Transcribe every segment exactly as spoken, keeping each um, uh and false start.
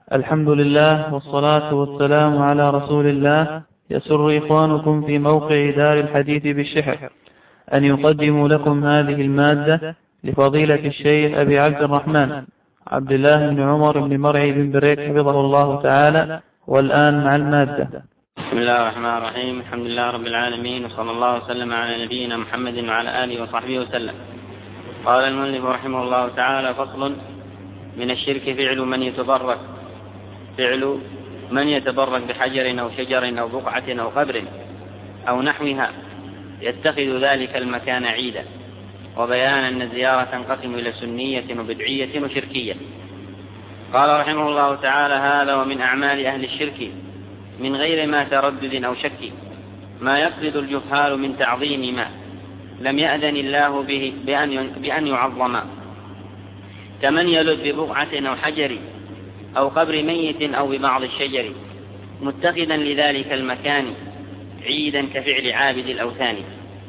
الحمد لله والصلاة والسلام على رسول الله. يسر إخوانكم في موقع دار الحديث بالشحر أن يقدموا لكم هذه المادة لفضيلة الشيخ أبي عبد الرحمن عبد الله بن عمر بن مرعي بن بريك حفظه الله تعالى. والآن مع المادة. بسم الله الرحمن الرحيم. الحمد لله رب العالمين، وصلى الله وسلم على نبينا محمد وعلى آله وصحبه وسلم. قال المؤلف رحمه الله تعالى: فصل: من الشرك فعل من يتبرك فعل من يتبرك بحجر أو شجر أو بقعة أو قبر أو نحوها يتخذ ذلك المكان عيدا، وبيان أن الزيارة تنقسم إلى سنية وبدعية وشركية. قال رحمه الله تعالى: هذا ومن أعمال أهل الشرك من غير ما تردد أو شك، ما يقصد الجهال من تعظيم ما لم يأذن الله به بأن بأن يعظم، كمن يلذ ببقعة أو حجر أو قبر ميت أو ببعض الشجر، متخذا لذلك المكان عيدا كفعل عابد الأوثان.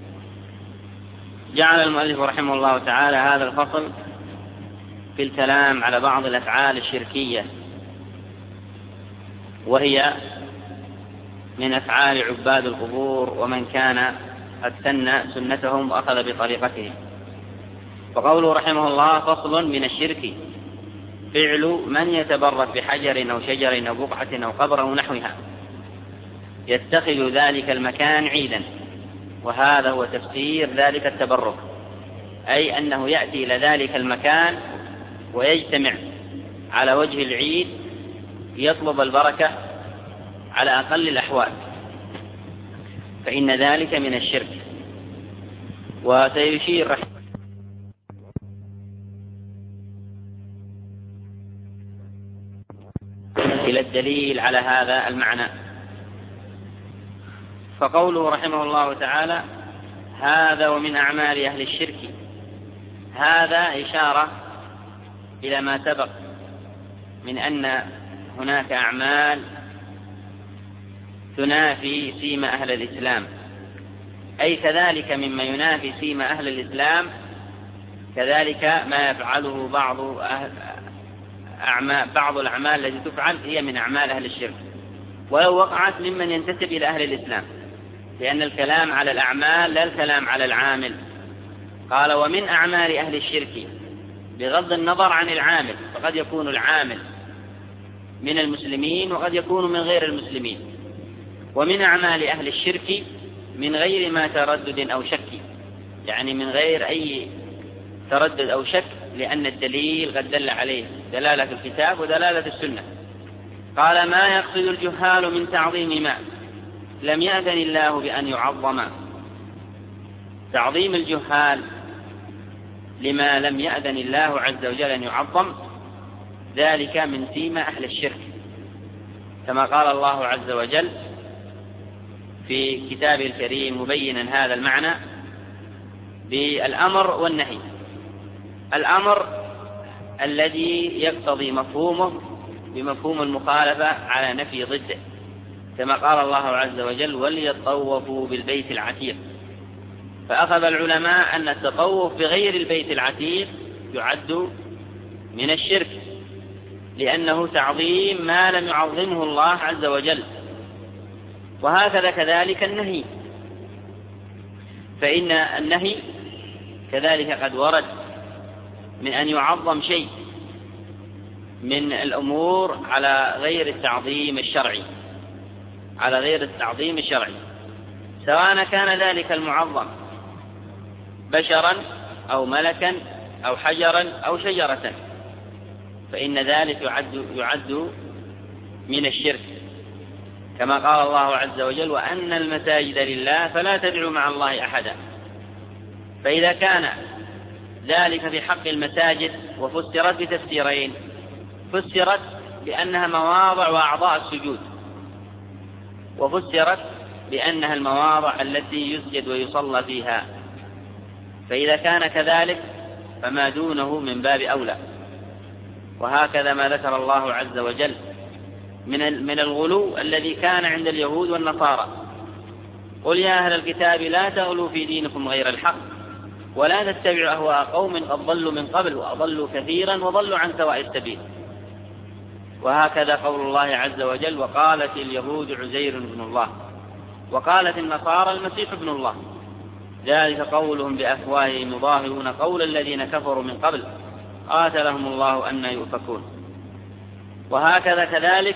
جعل المؤلف رحمه الله تعالى هذا الفصل في الكلام على بعض الأفعال الشركية، وهي من أفعال عباد القبور ومن كان قد سن سنتهم وأخذ بطريقتهم. وقوله رحمه الله: فصل: من الشرك فعل من يتبرك بحجر أو شجر أو بقعة أو قبر أو نحوها يتخذ ذلك المكان عيدا. وهذا هو تفسير ذلك التبرك، أي أنه يأتي إلى ذلك المكان ويجتمع على وجه العيد يطلب البركة على أقل الأحوال، فإن ذلك من الشرك. وسيشير رحمه إلى الدليل على هذا المعنى. فقوله رحمه الله تعالى: هذا ومن أعمال أهل الشرك، هذا إشارة إلى ما سبق من أن هناك أعمال تنافي سيما أهل الإسلام، أي كذلك مما ينافي سيما أهل الإسلام كذلك ما يفعله بعض أهل أعمال بعض الأعمال التي تفعل هي من أعمال أهل الشرك، ولو وقعت ممن ينتسب إلى أهل الإسلام، لأن الكلام على الأعمال لا الكلام على العامل. قال: ومن أعمال أهل الشرك، بغض النظر عن العامل، فقد يكون العامل من المسلمين وقد يكون من غير المسلمين. ومن أعمال أهل الشرك من غير ما تردد أو شك، يعني من غير أي تردد أو شك، لأن الدليل قد دل عليه دلالة الكتاب ودلالة السنة. قال: ما يقصد الجهال من تعظيم ما لم يأذن الله بأن يعظم. تعظيم الجهال لما لم يأذن الله عز وجل أن يعظم، ذلك من سيما أهل الشرك، كما قال الله عز وجل في كتابه الكريم مبينا هذا المعنى بالأمر والنهي. الأمر الذي يقتضي مفهومه بمفهوم المخالفة على نفي ضده، كما قال الله عز وجل: وليطوفوا بالبيت العتيق. فأخذ العلماء أن التطوف بغير البيت العتيق يعد من الشرك، لأنه تعظيم ما لم يعظمه الله عز وجل. وهكذا كذلك النهي، فإن النهي كذلك قد ورد من أن يعظم شيء من الأمور على غير التعظيم الشرعي على غير التعظيم الشرعي سواء كان ذلك المعظم بشرا أو ملكا أو حجرا أو شجرة، فإن ذلك يعد, يعد من الشرك، كما قال الله عز وجل: وأن المساجد لله فلا تدعوا مع الله أحدا. فإذا كان ذلك في حق المساجد وفسرت بتفسيرين: فسرت بأنها مواضع وأعضاء السجود، وفسرت بأنها المواضع التي يسجد ويصلى فيها. فإذا كان كذلك فما دونه من باب أولى. وهكذا ما ذكر الله عز وجل من من الغلو الذي كان عند اليهود والنصارى: قل يا أهل الكتاب لا تغلوا في دينكم غير الحق ولا تتبعوا أهواء قوم قد ضلوا من قبل وأضلوا كثيرا وضلوا عن سواء السبيل. وهكذا قول الله عز وجل: وقالت اليهود عزير ابن الله، وقالت النصارى المسيح ابن الله، ذلك قولهم بأفواههم يضاهئون قول الذين كفروا من قبل قاتلهم الله أن يؤفكون. وهكذا كذلك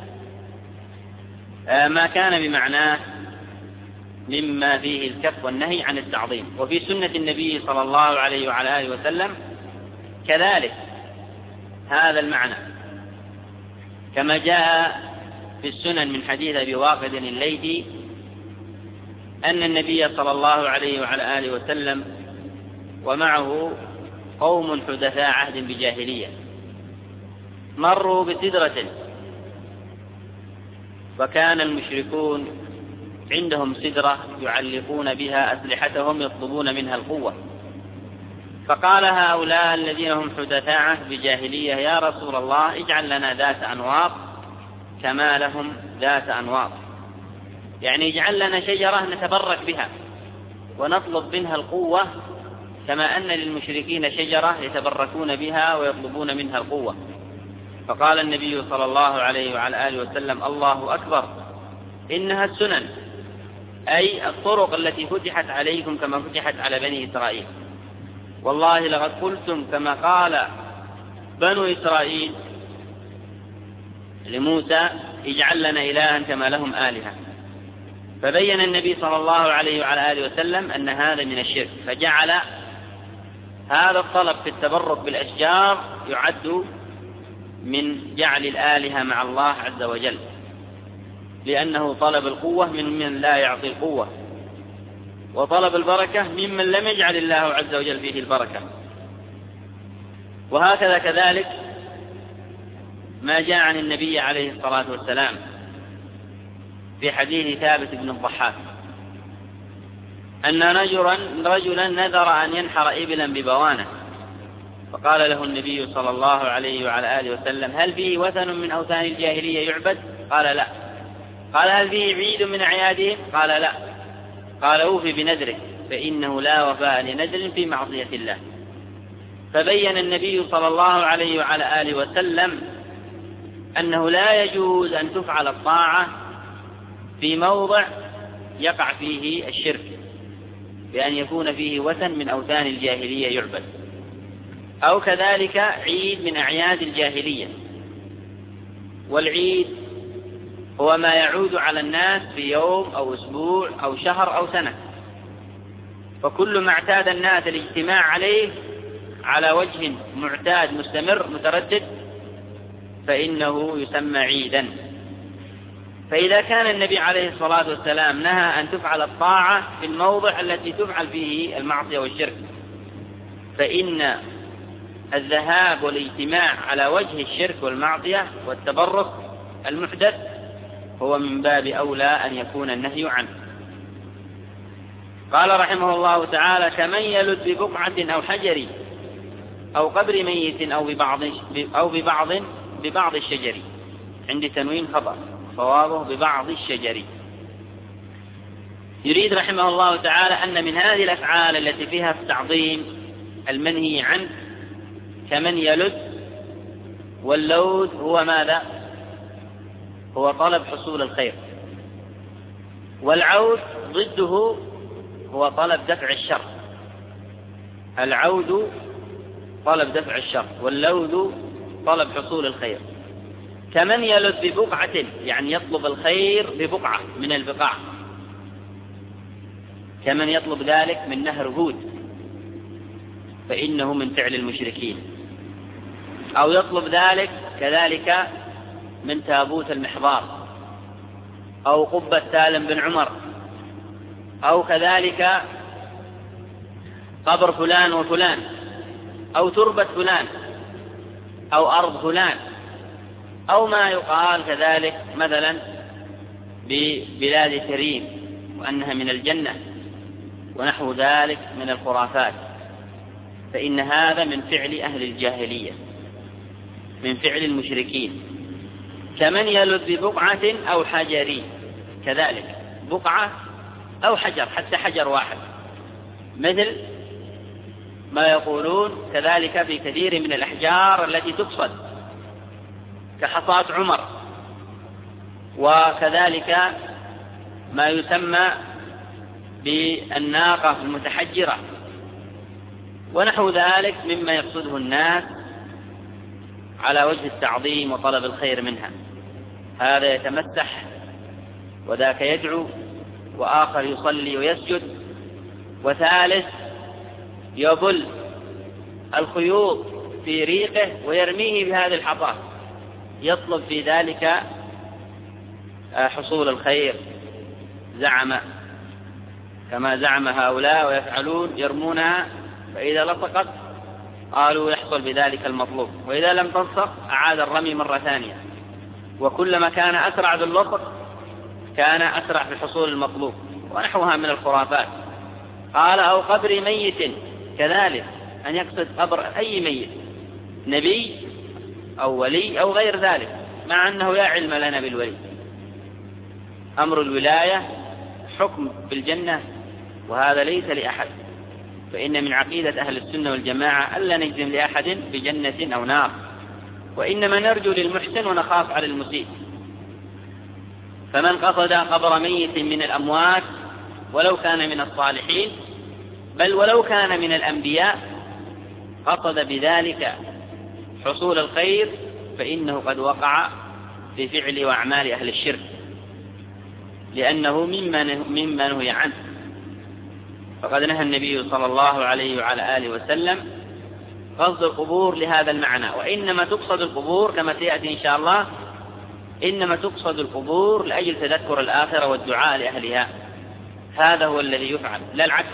ما كان بمعناه مما فيه الكف والنهي عن التعظيم. وفي سنة النبي صلى الله عليه وعلى آله وسلم كذلك هذا المعنى، كما جاء في السنن من حديث أبي واقد الليثي أن النبي صلى الله عليه وعلى آله وسلم ومعه قوم حدثاء عهد بجاهلية مروا بسدرة، وكان المشركون عندهم سدرة يعلقون بها أسلحتهم يطلبون منها القوة، فقال هؤلاء الذين هم حدثاء عهد بجاهلية: يا رسول الله اجعل لنا ذات أنواط كما لهم ذات أنواط، يعني اجعل لنا شجرة نتبرك بها ونطلب منها القوة كما أن للمشركين شجرة يتبركون بها ويطلبون منها القوة. فقال النبي صلى الله عليه وعلى آله وسلم: الله أكبر، إنها السنن، أي الطرق التي فتحت عليكم كما فتحت على بني إسرائيل. والله لقد قلتم كما قال بنو إسرائيل لموسى: اجعل لنا إلها كما لهم آلهة. فبين النبي صلى الله عليه وعلى آله وسلم أن هذا من الشرك، فجعل هذا الطلب في التبرك بالأشجار يعد من جعل الآلهة مع الله عز وجل، لأنه طلب القوة من من لا يعطي القوة، وطلب البركة ممن لم يجعل الله عز وجل فيه البركة. وهكذا كذلك ما جاء عن النبي عليه الصلاة والسلام في حديث ثابت بن الضحاك أن رجلا, رجلا نذر أن ينحر إبلا ببوانة، فقال له النبي صلى الله عليه وعلى آله وسلم: هل فيه وثن من أوثان الجاهلية يعبد؟ قال: لا. قال: هل فيه عيد من أعيادهم؟ قال: لا. قال: أوفي بنذره، فإنه لا وفاء لنذر في معصية الله. فبين النبي صلى الله عليه وعلى آله وسلم أنه لا يجوز أن تفعل الطاعة في موضع يقع فيه الشرك، بأن يكون فيه وثن من أوثان الجاهلية يعبد، أو كذلك عيد من أعياد الجاهلية. والعيد هو ما يعود على الناس في يوم أو أسبوع أو شهر أو سنة، فكل ما اعتاد الناس الاجتماع عليه على وجه معتاد مستمر متردد فإنه يسمى عيدا. فإذا كان النبي عليه الصلاة والسلام نهى أن تفعل الطاعة في الموضع التي تفعل فيه المعصية والشرك، فإن الذهاب والاجتماع على وجه الشرك والمعصية والتبرك المحدث هو من باب أولى أن يكون النهي عنه. قال رحمه الله تعالى: كمن يلد ببقعة أو حجر أو قبر ميت أو ببعض أو ببعض ببعض الشجر، عندي تنوين خطأ، صوابه ببعض الشجر. يريد رحمه الله تعالى أن من هذه الأفعال التي فيها التعظيم المنهي عنه كمن يلد، واللوذ هو ماذا؟ هو طلب حصول الخير، والعود ضده هو طلب دفع الشر. العود طلب دفع الشر، واللوذ طلب حصول الخير. كمن يلد ببقعة يعني يطلب الخير ببقعة من البقاع، كمن يطلب ذلك من نهر هود فإنه من فعل المشركين، أو يطلب ذلك كذلك من تابوت المحضار، أو قبة سالم بن عمر، أو كذلك قبر فلان وفلان، أو تربة فلان، أو أرض فلان، أو ما يقال كذلك مثلا ببلاد كريم وأنها من الجنة ونحو ذلك من الخرافات، فإن هذا من فعل أهل الجاهلية، من فعل المشركين. كمن يلد ببقعة أو حجر، كذلك بقعة أو حجر، حتى حجر واحد، مثل ما يقولون كذلك في كثير من الأحجار التي تقصد، كحصاة عمر، وكذلك ما يسمى بالناقة المتحجرة ونحو ذلك مما يقصده الناس على وجه التعظيم وطلب الخير منها. هذا يتمسح وذاك يدعو وآخر يصلي ويسجد، وثالث يبل الخيوط في ريقه ويرميه بهذه الحصاة، يطلب في ذلك حصول الخير، زعم كما زعم هؤلاء ويفعلون، يرمونها فإذا لصقت قالوا يحصل بذلك المطلوب، وإذا لم تلصق أعاد الرمي مرة ثانية، وكلما كان أسرع باللصق كان أسرع في حصول المطلوب، ونحوها من الخرافات. قال أو قبر ميت، كذلك أن يقصد قبر أي ميت، نبي أو ولي أو غير ذلك، مع أنه لا علم لنا بالولي. أمر الولاية حكم بالجنة، وهذا ليس لأحد، فإن من عقيدة أهل السنة والجماعة ألا نجزم لأحد بجنة أو نار، وإنما نرجو للمحسن ونخاف على المسيء. فمن قصد قبر ميت من الأموات ولو كان من الصالحين، بل ولو كان من الأنبياء، قصد بذلك حصول الخير، فإنه قد وقع في فعل وأعمال أهل الشرك، لأنه مما نهي عنه. فقد نهى النبي صلى الله عليه وعلى آله وسلم قصد القبور لهذا المعنى، وإنما تقصد القبور كما سيأتي إن شاء الله، إنما تقصد القبور لأجل تذكر الآخرة والدعاء لأهلها، هذا هو الذي يفعل لا العكس.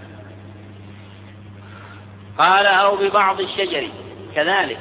قال أو ببعض الشجر، كذلك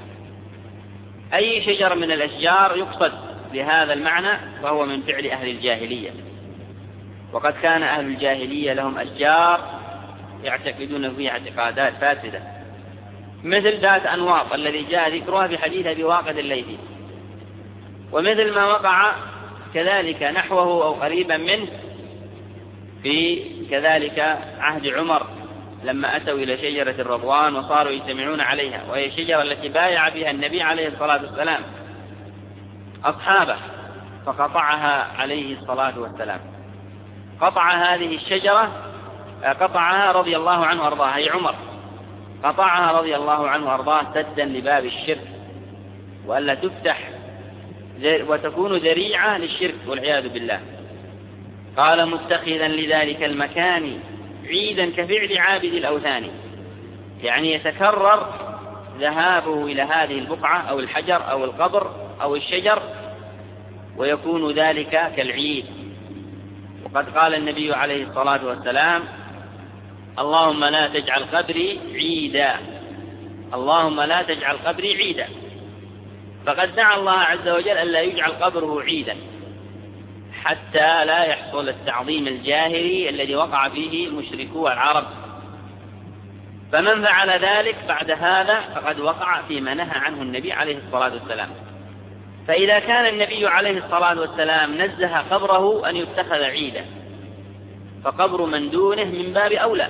أي شجر من الأشجار يقصد لهذا المعنى، وهو من فعل أهل الجاهلية. وقد كان أهل الجاهلية لهم أشجار يعتقدون فيها اعتقادات فاسدة، مثل ذات أنواط الذي جاء ذكرها في حديث أبي واقد الليثي، ومثل ما وقع كذلك نحوه أو قريبا منه في كذلك عهد عمر لما أتوا إلى شجرة الرضوان وصاروا يجتمعون عليها، وهي الشجرة التي بايع بها النبي عليه الصلاة والسلام أصحابه، فقطعها عليه الصلاة والسلام. قطع هذه الشجرة، قطعها رضي الله عنه وأرضاه، أي عمر قطعها رضي الله عنه وأرضاه سدا لباب الشرك، وألا تفتح وتكون ذريعة للشرك والعياذ بالله. قال متخذا لذلك المكان عيدا كفعل عابد الأوثان، يعني يتكرر ذهابه إلى هذه البقعة أو الحجر أو القبر أو الشجر، ويكون ذلك كالعيد. وقد قال النبي عليه الصلاة والسلام اللهم لا تجعل قبري عيدا، اللهم لا تجعل قبري عيدا، فقد دعا الله عز وجل ألا يجعل قبره عيدا حتى لا يحصل التعظيم الجاهلي الذي وقع فيه مشركو العرب. فمن فعل ذلك بعد هذا فقد وقع فيما نهى عنه النبي عليه الصلاة والسلام. فإذا كان النبي عليه الصلاة والسلام نزه قبره أن يتخذ عيدا، فقبر من دونه من باب أولى.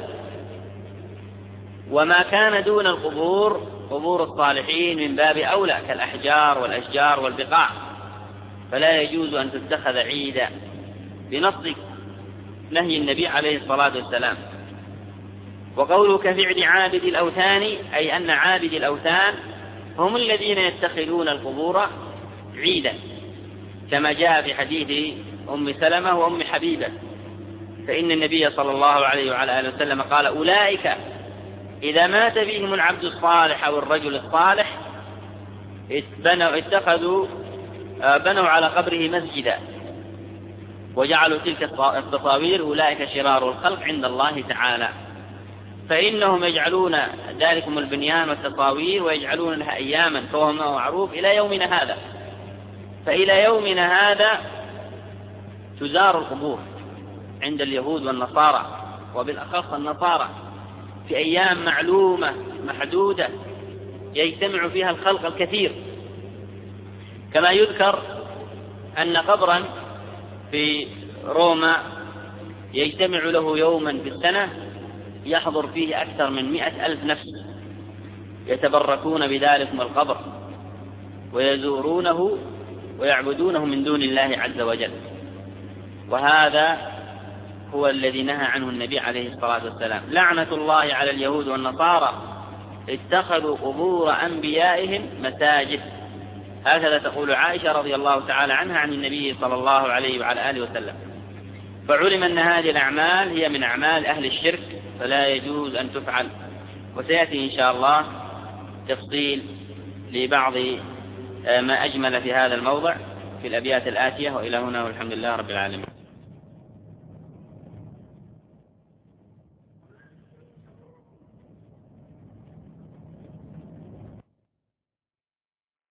وما كان دون القبور قبور الصالحين من باب أولى كالأحجار والأشجار والبقاع، فلا يجوز أن تتخذ عيدا بنص نهي النبي عليه الصلاة والسلام. وقوله كفعل عابد الأوثان، أي أن عابد الأوثان هم الذين يتخذون القبور عيدا، كما جاء في حديث أم سلمة وأم حبيبة، فإن النبي صلى الله عليه وعلى آله وسلم قال أولئك إذا مات فيهم العبد الصالح أو الرجل الصالح اتخذوا بنوا على قبره مسجدا وجعلوا تلك التصاوير أولئك شرار الخلق عند الله تعالى، فإنهم يجعلون ذلكم البنيان والتصاوير ويجعلون لها أياما فهو معروف إلى يومنا هذا. فإلى يومنا هذا تزار القبور عند اليهود والنصارى، وبالأخص النصارى، في أيام معلومة محدودة يجتمع فيها الخلق الكثير. كما يذكر أن قبرا في روما يجتمع له يوما في السنة يحضر فيه أكثر من مئة ألف نفس يتبركون بذلك القبر، ويزورونه ويعبدونه من دون الله عز وجل. وهذا هو الذي نهى عنه النبي عليه الصلاة والسلام. لعنة الله على اليهود والنصارى اتخذوا قبور أنبيائهم مساجد. هكذا تقول عائشة رضي الله تعالى عنها عن النبي صلى الله عليه وعلى آله وسلم. فعلم أن هذه الأعمال هي من أعمال أهل الشرك فلا يجوز أن تفعل. وسيأتي إن شاء الله تفصيل لبعض ما أجمل في هذا الموضع في الأبيات الآتية. وإلى هنا والحمد لله رب العالمين.